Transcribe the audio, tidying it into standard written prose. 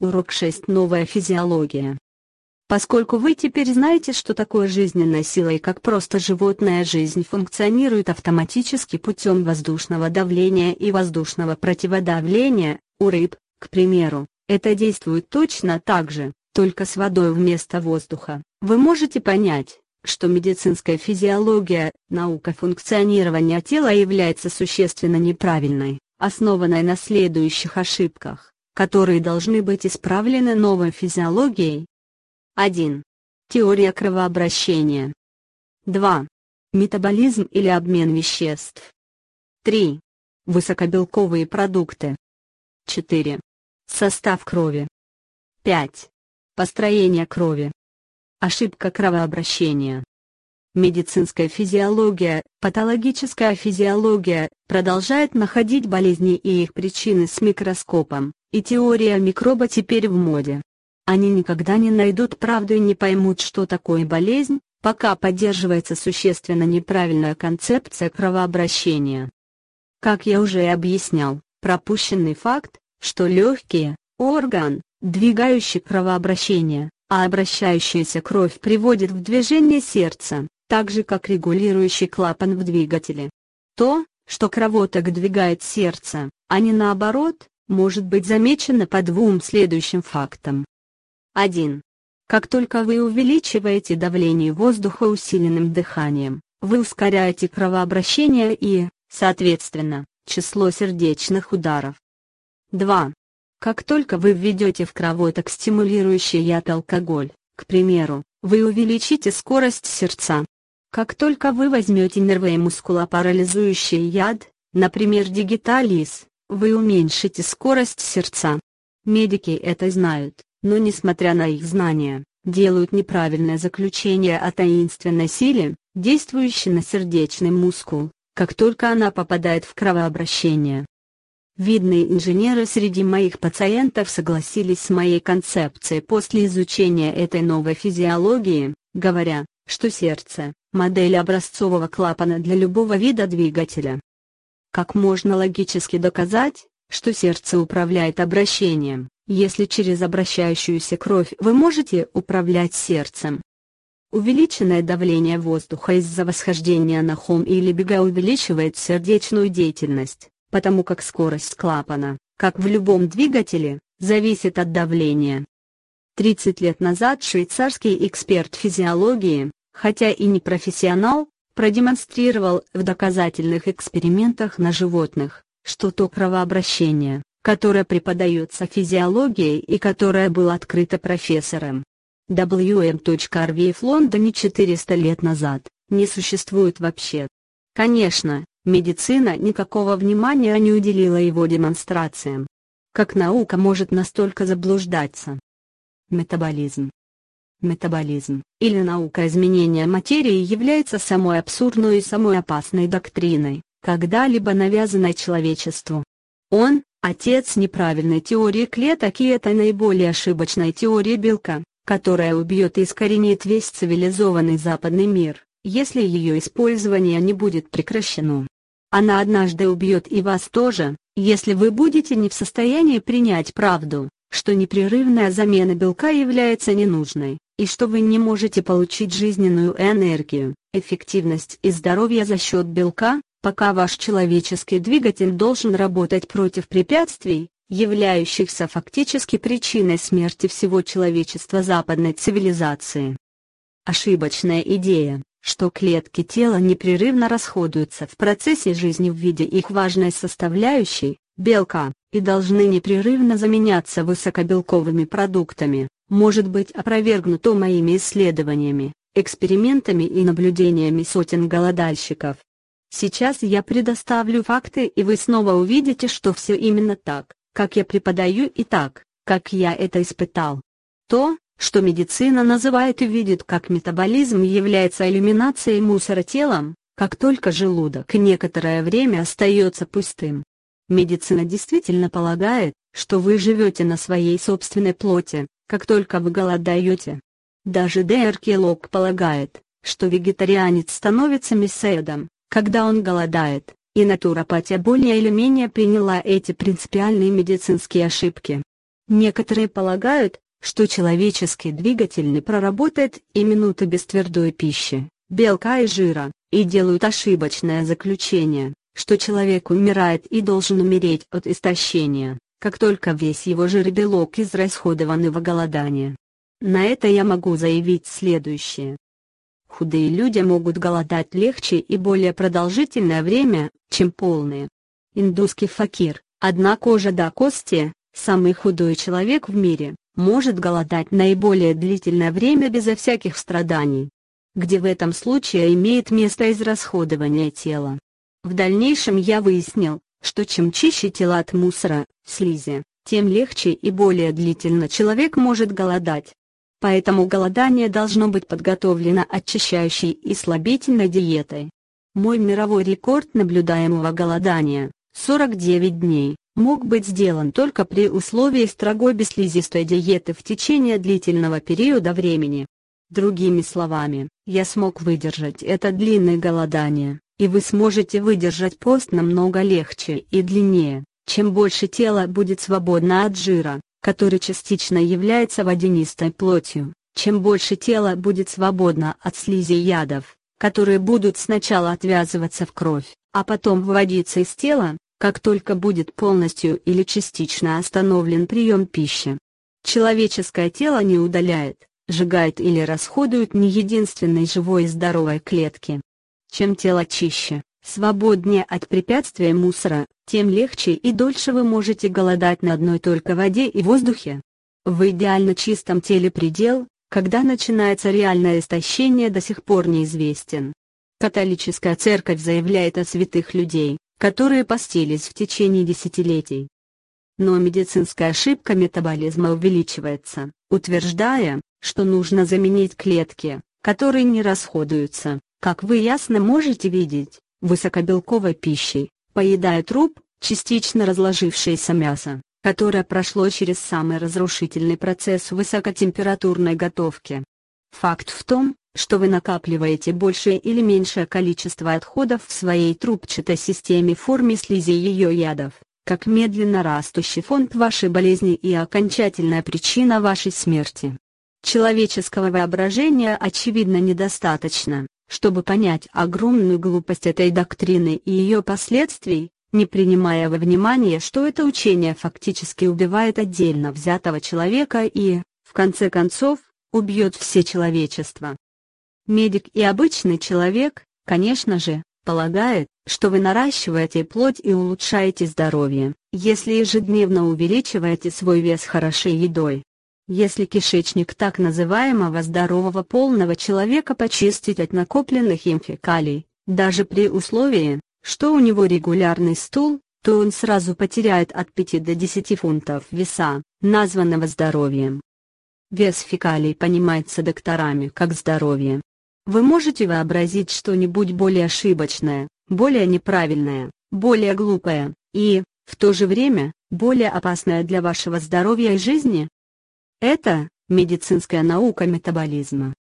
Урок 6. Новая физиология. Поскольку вы теперь знаете, что такое жизненная сила и как просто животная жизнь функционирует автоматически путем воздушного давления и воздушного противодавления, у рыб, к примеру, это действует точно так же, только с водой вместо воздуха, вы можете понять, что медицинская физиология, наука функционирования тела является существенно неправильной, основанной на следующих ошибках, которые должны быть исправлены новой физиологией. 1. Теория кровообращения. 2. Метаболизм или обмен веществ. 3. Высокобелковые продукты. 4. Состав крови. 5. Построение крови. Ошибка кровообращения. Медицинская физиология, патологическая физиология, продолжает находить болезни и их причины с микроскопом, и теория микроба теперь в моде. Они никогда не найдут правду и не поймут, что такое болезнь, пока поддерживается существенно неправильная концепция кровообращения. Как я уже объяснял, пропущенный факт, что легкие – орган, двигающий кровообращение, а обращающаяся кровь приводит в движение сердце, так же как регулирующий клапан в двигателе. То, что кровоток двигает сердце, а не наоборот, может быть замечено по двум следующим фактам. 1. Как только вы увеличиваете давление воздуха усиленным дыханием, вы ускоряете кровообращение и, соответственно, число сердечных ударов. 2. Как только вы введете в кровоток стимулирующий яд алкоголь, к примеру, вы увеличите скорость сердца. Как только вы возьмете нервоимускулопарализующий яд, например дигитализ, вы уменьшите скорость сердца. Медики это знают, но несмотря на их знания, делают неправильное заключение о таинственной силе, действующей на сердечный мускул, как только она попадает в кровообращение. Видные инженеры среди моих пациентов согласились с моей концепцией после изучения этой новой физиологии, говоря, что сердце – модель образцового клапана для любого вида двигателя. Как можно логически доказать, что сердце управляет обращением, если через обращающуюся кровь вы можете управлять сердцем? Увеличенное давление воздуха из-за восхождения на холм или бега увеличивает сердечную деятельность, потому как скорость клапана, как в любом двигателе, зависит от давления. 30 лет назад швейцарский эксперт физиологии, хотя и не профессионал, продемонстрировал в доказательных экспериментах на животных, что то кровообращение, которое преподается физиологией и которое было открыто профессором W.M. Harvey в Лондоне 400 лет назад, не существует вообще. Конечно, медицина никакого внимания не уделила его демонстрациям. Как наука может настолько заблуждаться? Метаболизм. Метаболизм, или наука изменения материи, является самой абсурдной и самой опасной доктриной, когда-либо навязанной человечеству. Он – отец неправильной теории клеток, и это наиболее ошибочная теория белка, которая убьет и искоренит весь цивилизованный западный мир, если ее использование не будет прекращено. Она однажды убьет и вас тоже, если вы будете не в состоянии принять правду, что непрерывная замена белка является ненужной, и что вы не можете получить жизненную энергию, эффективность и здоровье за счет белка, пока ваш человеческий двигатель должен работать против препятствий, являющихся фактически причиной смерти всего человечества западной цивилизации. Ошибочная идея, что клетки тела непрерывно расходуются в процессе жизни в виде их важной составляющей, белка, и должны непрерывно заменяться высокобелковыми продуктами, может быть опровергнуто моими исследованиями, экспериментами и наблюдениями сотен голодальщиков. Сейчас я предоставлю факты, и вы снова увидите, что все именно так, как я преподаю, и так, как я это испытал. То, что медицина называет и видит как метаболизм, является элиминацией мусора телом, как только желудок некоторое время остается пустым. Медицина действительно полагает, что вы живете на своей собственной плоти, как только вы голодаете. Даже Д.Р. Келлог полагает, что вегетарианец становится мясоедом, когда он голодает, и натуропатия более или менее приняла эти принципиальные медицинские ошибки. Некоторые полагают, что человеческий двигатель не проработает и минуты без твердой пищи, белка и жира, и делают ошибочное заключение, что человек умирает и должен умереть от истощения, как только весь его жир и белок израсходованы во голодание. На это я могу заявить следующее. Худые люди могут голодать легче и более продолжительное время, чем полные. Индусский факир, одна кожа до кости, самый худой человек в мире, может голодать наиболее длительное время безо всяких страданий. Где в этом случае имеет место израсходование тела. В дальнейшем я выяснил, что чем чище тело от мусора, слизи, тем легче и более длительно человек может голодать. Поэтому голодание должно быть подготовлено очищающей и слабительной диетой. Мой мировой рекорд наблюдаемого голодания, 49 дней, мог быть сделан только при условии строгой бесслизистой диеты в течение длительного периода времени. Другими словами, я смог выдержать это длинное голодание, и вы сможете выдержать пост намного легче и длиннее, чем больше тело будет свободно от жира, который частично является водянистой плотью, чем больше тело будет свободно от слизи и ядов, которые будут сначала отвязываться в кровь, а потом выводиться из тела, как только будет полностью или частично остановлен прием пищи. Человеческое тело не удаляет, сжигает или расходует ни единственной живой и здоровой клетки. Чем тело чище, свободнее от препятствия мусора, тем легче и дольше вы можете голодать на одной только воде и воздухе. В идеально чистом теле предел, когда начинается реальное истощение, до сих пор неизвестен. Католическая церковь заявляет о святых людей, которые постились в течение десятилетий. Но медицинская ошибка метаболизма увеличивается, утверждая, что нужно заменить клетки, которые не расходуются, как вы ясно можете видеть, высокобелковой пищей, поедая труп, частично разложившееся мясо, которое прошло через самый разрушительный процесс высокотемпературной готовки. Факт в том, что вы накапливаете большее или меньшее количество отходов в своей трубчатой системе в форме слизи и ее ядов, как медленно растущий фонд вашей болезни и окончательная причина вашей смерти. Человеческого воображения очевидно недостаточно, чтобы понять огромную глупость этой доктрины и ее последствий, не принимая во внимание, что это учение фактически убивает отдельно взятого человека и, в конце концов, убьет все человечество. Медик и обычный человек, конечно же, полагает, что вы наращиваете плоть и улучшаете здоровье, если ежедневно увеличиваете свой вес хорошей едой. Если кишечник так называемого здорового полного человека почистить от накопленных им фекалий, даже при условии, что у него регулярный стул, то он сразу потеряет от 5 до 10 фунтов веса, названного здоровьем. Вес фекалий понимается докторами как здоровье. Вы можете вообразить что-нибудь более ошибочное, более неправильное, более глупое, и, в то же время, более опасное для вашего здоровья и жизни? Это медицинская наука метаболизма.